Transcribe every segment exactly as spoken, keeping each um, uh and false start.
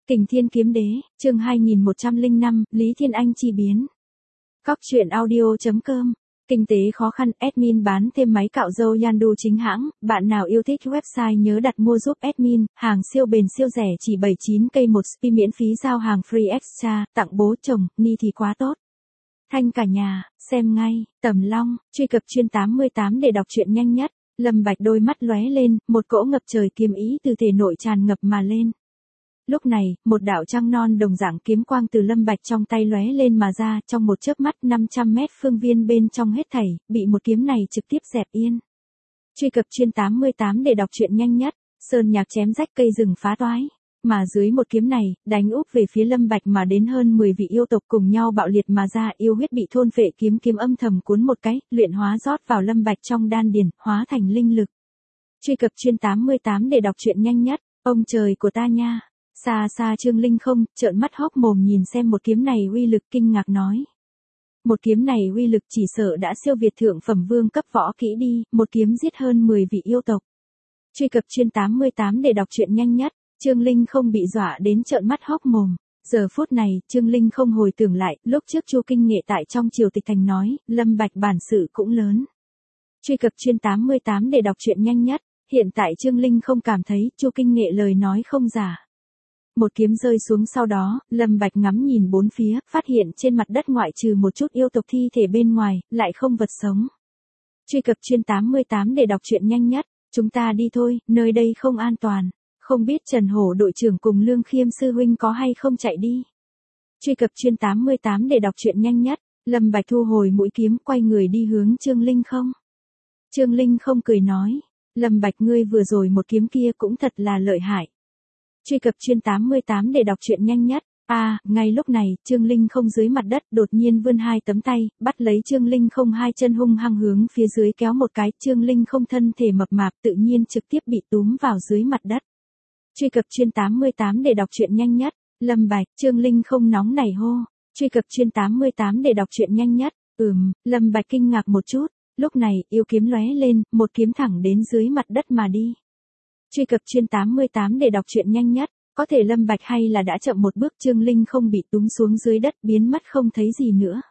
Kình Thiên Kiếm Đế, chương hai nghìn một trăm lẻ năm, Lý Thiên Anh chi biến. Cóc truyện audio chấm com. Kinh tế khó khăn, admin bán thêm máy cạo râu Yandu chính hãng, bạn nào yêu thích website nhớ đặt mua giúp admin, hàng siêu bền siêu rẻ chỉ bảy mươi chín cây một spi miễn phí giao hàng free extra, tặng bố chồng, ni thì quá tốt. Thanh cả nhà, xem ngay, Tầm Long, truy cập chuyên tám mươi tám để đọc truyện nhanh nhất. Lâm Bạch đôi mắt lóe lên, một cỗ ngập trời kiếm ý từ thể nội tràn ngập mà lên. Lúc này, một đạo trăng non đồng dạng kiếm quang từ Lâm Bạch trong tay lóe lên mà ra, trong một chớp mắt năm trăm mét phương viên bên trong hết thảy, bị một kiếm này trực tiếp dẹp yên. Truy cập chuyên tám mươi tám để đọc truyện nhanh nhất, sơn nhạc chém rách cây rừng phá toái. Mà dưới một kiếm này, đánh úp về phía Lâm Bạch mà đến hơn mười vị yêu tộc cùng nhau bạo liệt mà ra, yêu huyết bị thôn phệ, kiếm kiếm âm thầm cuốn một cái, luyện hóa rót vào Lâm Bạch trong đan điền, hóa thành linh lực. Truy cập chuyên tám mươi tám để đọc truyện nhanh nhất, ông trời của ta nha. Xa xa Trương Linh không, trợn mắt hốc mồm nhìn xem một kiếm này uy lực, kinh ngạc nói. Một kiếm này uy lực chỉ sợ đã siêu việt thượng phẩm vương cấp võ kỹ đi, một kiếm giết hơn mười vị yêu tộc. Truy cập chuyên tám mươi tám để đọc truyện nhanh nhất, Trương Linh không bị dọa đến trợn mắt hốc mồm. Giờ phút này, Trương Linh không hồi tưởng lại, lúc trước Chu Kinh Nghệ tại trong triều tịch thành nói, Lâm Bạch bản sự cũng lớn. Truy cập chuyên tám mươi tám để đọc truyện nhanh nhất, hiện tại Trương Linh không cảm thấy Chu Kinh Nghệ lời nói không giả. Một kiếm rơi xuống sau đó, Lâm Bạch ngắm nhìn bốn phía, phát hiện trên mặt đất ngoại trừ một chút yêu tộc thi thể bên ngoài, lại không vật sống. Truy cập chuyên tám mươi tám để đọc truyện nhanh nhất, chúng ta đi thôi, nơi đây không an toàn. Không biết Trần Hổ đội trưởng cùng Lương Khiêm sư huynh có hay không chạy đi. Truy cập chuyên tám mươi tám để đọc truyện nhanh nhất, Lâm Bạch thu hồi mũi kiếm, quay người đi hướng Trương Linh không. Trương Linh không cười nói, Lâm Bạch ngươi vừa rồi một kiếm kia cũng thật là lợi hại. Truy cập chuyên tám mươi tám để đọc truyện nhanh nhất. A, à, ngay lúc này, Trương Linh không dưới mặt đất đột nhiên vươn hai tấm tay, bắt lấy Trương Linh không hai chân hung hăng hướng phía dưới kéo một cái, Trương Linh không thân thể mập mạp tự nhiên trực tiếp bị túm vào dưới mặt đất. Truy cập chuyên tám mươi tám để đọc truyện nhanh nhất, Lâm Bạch, Trương Linh không nóng nảy hô. Truy cập chuyên tám mươi tám để đọc truyện nhanh nhất, ừm, Lâm Bạch kinh ngạc một chút, lúc này, yêu kiếm lóe lên, một kiếm thẳng đến dưới mặt đất mà đi. Truy cập chuyên tám mươi tám để đọc truyện nhanh nhất, có thể Lâm Bạch hay là đã chậm một bước, Trương Linh không bị túm xuống dưới đất biến mất không thấy gì nữa.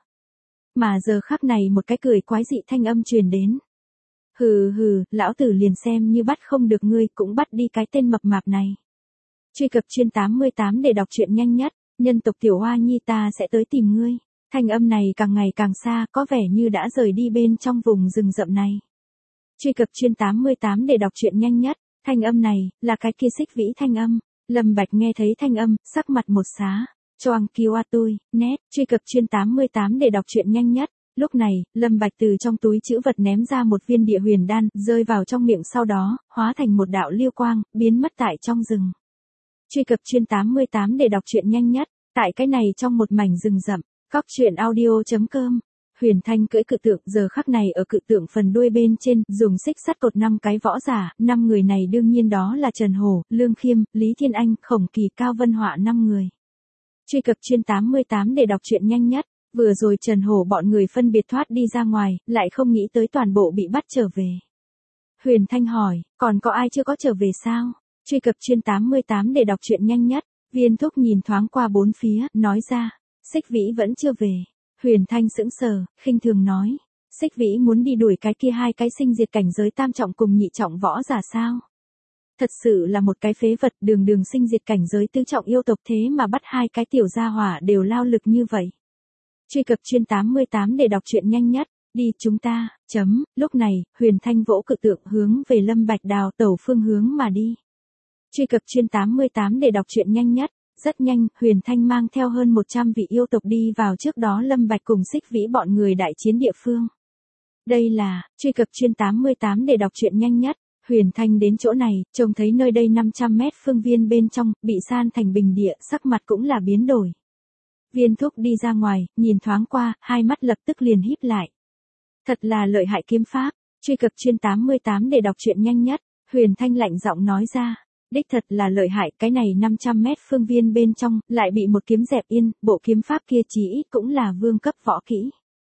Mà giờ khắc này một cái cười quái dị thanh âm truyền đến. Hừ hừ, lão tử liền xem như bắt không được ngươi cũng bắt đi cái tên mập mạp này. Truy cập chuyên tám mươi tám để đọc truyện nhanh nhất, nhân tộc Tiểu Hoa Nhi ta sẽ tới tìm ngươi. Thanh âm này càng ngày càng xa, có vẻ như đã rời đi bên trong vùng rừng rậm này. Truy cập chuyên tám mươi tám để đọc truyện nhanh nhất, thanh âm này, là cái kia Xích Vĩ thanh âm. Lâm Bạch nghe thấy thanh âm, sắc mặt một xá. Choang kiêu a tôi, nét, truy cập chuyên tám mươi tám để đọc truyện nhanh nhất. Lúc này, Lâm Bạch từ trong túi trữ vật ném ra một viên địa huyền đan, rơi vào trong miệng sau đó, hóa thành một đạo lưu quang, biến mất tại trong rừng. Truy cập chuyên tám mươi tám để đọc truyện nhanh nhất, tại cái này trong một mảnh rừng rậm, cóc truyện audio chấm com. Huyền Thanh cưỡi cự tượng, giờ khắc này ở cự tượng phần đuôi bên trên, dùng xích sắt cột năm cái võ giả, năm người này đương nhiên đó là Trần Hổ, Lương Khiêm, Lý Thiên Anh, Khổng Kỳ, Cao Vân Họa năm người. Truy cập chuyên tám mươi tám để đọc truyện nhanh nhất, vừa rồi Trần Hổ bọn người phân biệt thoát đi ra ngoài, lại không nghĩ tới toàn bộ bị bắt trở về. Huyền Thanh hỏi, còn có ai chưa có trở về sao? Truy cập chuyên tám mươi tám để đọc truyện nhanh nhất, Viên Thúc nhìn thoáng qua bốn phía, nói ra, Xích Vĩ vẫn chưa về. Huyền Thanh sững sờ, khinh thường nói, Xích Vĩ muốn đi đuổi cái kia hai cái sinh diệt cảnh giới tam trọng cùng nhị trọng võ giả sao? Thật sự là một cái phế vật, đường đường sinh diệt cảnh giới tứ trọng yêu tộc thế mà bắt hai cái tiểu gia hỏa đều lao lực như vậy. Truy cập chuyên tám mươi tám để đọc truyện nhanh nhất, đi chúng ta, chấm, lúc này, Huyền Thanh vỗ cự tượng hướng về Lâm Bạch đào tẩu phương hướng mà đi. Truy cập chuyên tám mươi tám để đọc truyện nhanh nhất. Rất nhanh, Huyền Thanh mang theo hơn một trăm vị yêu tộc đi vào trước đó Lâm Bạch cùng Xích Vĩ bọn người đại chiến địa phương. Đây là, truy cập chuyên tám mươi tám để đọc truyện nhanh nhất, Huyền Thanh đến chỗ này, trông thấy nơi đây năm trăm mét phương viên bên trong, bị san thành bình địa, sắc mặt cũng là biến đổi. Viên Thúc đi ra ngoài, nhìn thoáng qua, hai mắt lập tức liền híp lại. Thật là lợi hại kiếm pháp, truy cập chuyên tám mươi tám để đọc truyện nhanh nhất, Huyền Thanh lạnh giọng nói ra. Đích thật là lợi hại, cái này năm trăm mét phương viên bên trong, lại bị một kiếm dẹp yên, bộ kiếm pháp kia chỉ ít cũng là vương cấp võ kỹ.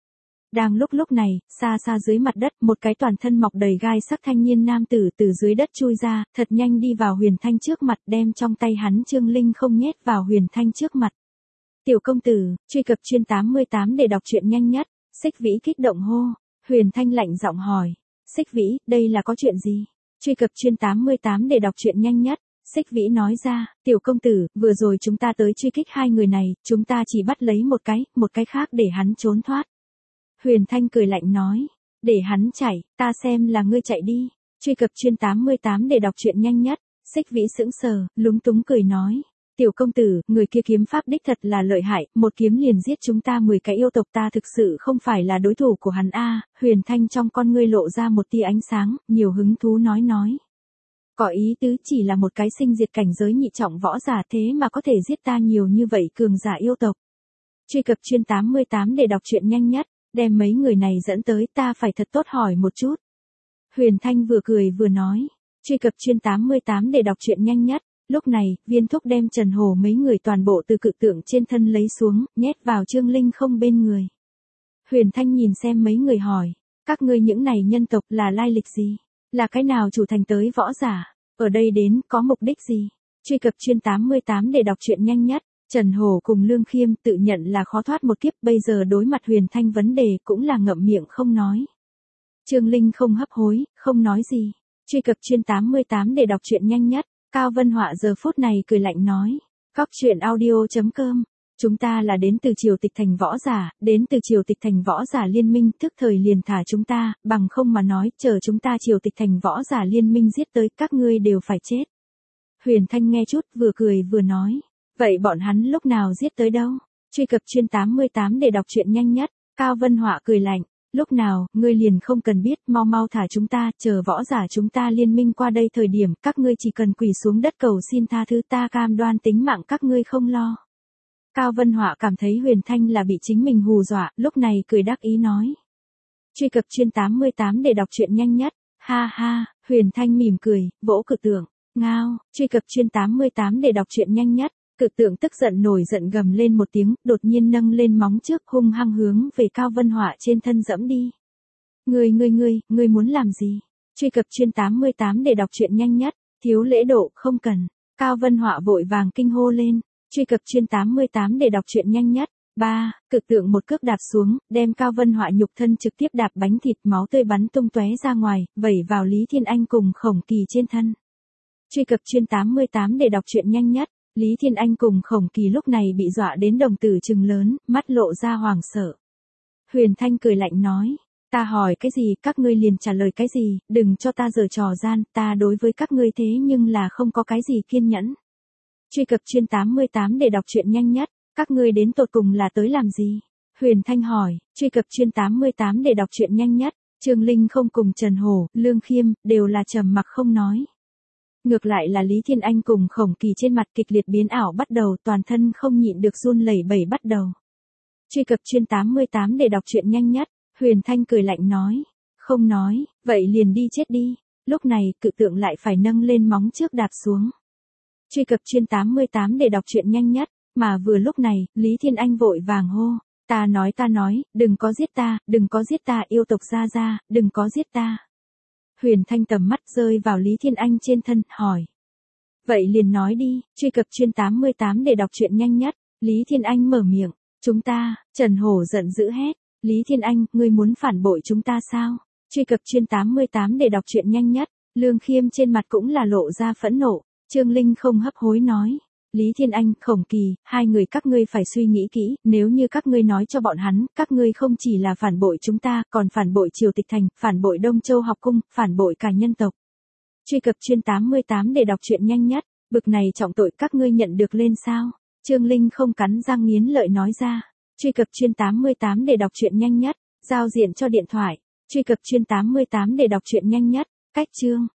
Đang lúc lúc này, xa xa dưới mặt đất, một cái toàn thân mọc đầy gai sắc thanh niên nam tử từ dưới đất chui ra, thật nhanh đi vào Huyền Thanh trước mặt, đem trong tay hắn Trương Linh không nhét vào Huyền Thanh trước mặt. Tiểu công tử, truy cập chuyên tám mươi tám để đọc truyện nhanh nhất. Xích Vĩ kích động hô. Huyền Thanh lạnh giọng hỏi. Xích Vĩ, đây là có chuyện gì? Truy cập chuyên tám mươi tám để đọc truyện nhanh nhất. Xích Vĩ nói ra, tiểu công tử, vừa rồi chúng ta tới truy kích hai người này, chúng ta chỉ bắt lấy một cái, một cái khác để hắn trốn thoát. Huyền Thanh cười lạnh nói, để hắn chạy, ta xem là ngươi chạy đi. Truy cập chuyên tám mươi tám để đọc truyện nhanh nhất. Xích Vĩ sững sờ, lúng túng cười nói, tiểu công tử, người kia kiếm pháp đích thật là lợi hại, một kiếm liền giết chúng ta mười cái yêu tộc, ta thực sự không phải là đối thủ của hắn a. Huyền Thanh trong con ngươi lộ ra một tia ánh sáng, nhiều hứng thú nói nói. Có ý tứ chỉ là một cái sinh diệt cảnh giới nhị trọng võ giả thế mà có thể giết ta nhiều như vậy cường giả yêu tộc. Truy cập chuyên tám mươi tám để đọc truyện nhanh nhất, đem mấy người này dẫn tới, ta phải thật tốt hỏi một chút. Huyền Thanh vừa cười vừa nói, truy cập chuyên tám mươi tám để đọc truyện nhanh nhất. Lúc này, Viên Thúc đem Trần Hổ mấy người toàn bộ từ cự tượng trên thân lấy xuống, nhét vào Trương Linh không bên người. Huyền Thanh nhìn xem mấy người hỏi, các ngươi những này nhân tộc là lai lịch gì? Là cái nào chủ thành tới võ giả? Ở đây đến, có mục đích gì? Truy cập chuyên tám mươi tám để đọc truyện nhanh nhất. Trần Hổ cùng Lương Khiêm tự nhận là khó thoát một kiếp, bây giờ đối mặt Huyền Thanh vấn đề cũng là ngậm miệng không nói. Trương Linh không hấp hối, không nói gì. Truy cập chuyên tám mươi tám để đọc truyện nhanh nhất. Cao Vân Họa giờ phút này cười lạnh nói, Cóc truyện audio chấm com, chúng ta là đến từ triều tịch thành võ giả, đến từ triều tịch thành võ giả liên minh, thức thời liền thả chúng ta, bằng không mà nói, chờ chúng ta triều tịch thành võ giả liên minh giết tới, các ngươi đều phải chết. Huyền Thanh nghe chút, vừa cười vừa nói, vậy bọn hắn lúc nào giết tới đâu? Truy cập chuyên tám mươi tám để đọc truyện nhanh nhất. Cao Vân Họa cười lạnh, lúc nào, ngươi liền không cần biết, mau mau thả chúng ta, chờ võ giả chúng ta liên minh qua đây thời điểm, các ngươi chỉ cần quỳ xuống đất cầu xin tha thứ, ta cam đoan tính mạng các ngươi không lo. Cao Vân Họa cảm thấy Huyền Thanh là bị chính mình hù dọa, lúc này cười đắc ý nói. Truy cập chuyên tám mươi tám để đọc truyện nhanh nhất. Ha ha, Huyền Thanh mỉm cười, vỗ cự tượng, ngao. Truy cập chuyên tám mươi tám để đọc truyện nhanh nhất. Cự tượng tức giận nổi giận gầm lên một tiếng, đột nhiên nâng lên móng trước hung hăng hướng về Cao Vân Họa trên thân dẫm đi. Ngươi ngươi ngươi, ngươi muốn làm gì? Truy cập chuyên tám mươi tám để đọc truyện nhanh nhất. Thiếu lễ độ, không cần. Cao Vân Họa vội vàng kinh hô lên. Truy cập chuyên tám mươi tám để đọc truyện nhanh nhất. ba. Cự tượng một cước đạp xuống, đem Cao Vân Họa nhục thân trực tiếp đạp bánh thịt, máu tươi bắn tung tóe ra ngoài, vẩy vào Lý Thiên Anh cùng Khổng Kỳ trên thân. Truy cập chuyên tám mươi tám để đọc truyện nhanh nhất. Lý Thiên Anh cùng Khổng Kỳ lúc này bị dọa đến đồng tử trừng lớn, mắt lộ ra hoảng sợ. Huyền Thanh cười lạnh nói, ta hỏi cái gì, các ngươi liền trả lời cái gì, đừng cho ta giở trò gian, ta đối với các ngươi thế nhưng là không có cái gì kiên nhẫn. Truy cập chuyên tám mươi tám để đọc truyện nhanh nhất, các ngươi đến tột cùng là tới làm gì? Huyền Thanh hỏi, truy cập chuyên tám mươi tám để đọc truyện nhanh nhất. Trương Linh không cùng Trần Hổ, Lương Khiêm, đều là trầm mặc không nói. Ngược lại là Lý Thiên Anh cùng Khổng Kỳ trên mặt kịch liệt biến ảo bắt đầu, toàn thân không nhịn được run lẩy bẩy bắt đầu. Truy cập chuyên tám mươi tám để đọc truyện nhanh nhất. Huyền Thanh cười lạnh nói, không nói, vậy liền đi chết đi. Lúc này, cự tượng lại phải nâng lên móng trước đạp xuống. Truy cập chuyên tám mươi tám để đọc truyện nhanh nhất. Mà vừa lúc này, Lý Thiên Anh vội vàng hô, ta nói ta nói, đừng có giết ta, đừng có giết ta, yêu tộc gia gia, đừng có giết ta. Huyền Thanh tầm mắt rơi vào Lý Thiên Anh trên thân, hỏi. Vậy liền nói đi, truy cập chuyên tám mươi tám để đọc truyện nhanh nhất. Lý Thiên Anh mở miệng, chúng ta, Trần Hổ giận dữ hét. Lý Thiên Anh, ngươi muốn phản bội chúng ta sao? Truy cập chuyên tám mươi tám để đọc truyện nhanh nhất. Lương Khiêm trên mặt cũng là lộ ra phẫn nộ. Trương Linh không hấp hối nói. Lý Thiên Anh, Khổng Kỳ, hai người các ngươi phải suy nghĩ kỹ, nếu như các ngươi nói cho bọn hắn, các ngươi không chỉ là phản bội chúng ta, còn phản bội Triều Tịch Thành, phản bội Đông Châu học cung, phản bội cả nhân tộc. Truy cập chuyên tám mươi tám để đọc truyện nhanh nhất, bực này trọng tội các ngươi nhận được lên sao? Trương Linh không cắn răng nghiến lợi nói ra. Truy cập chuyên tám mươi tám để đọc truyện nhanh nhất, giao diện cho điện thoại. Truy cập chuyên tám mươi tám để đọc truyện nhanh nhất, cách chương.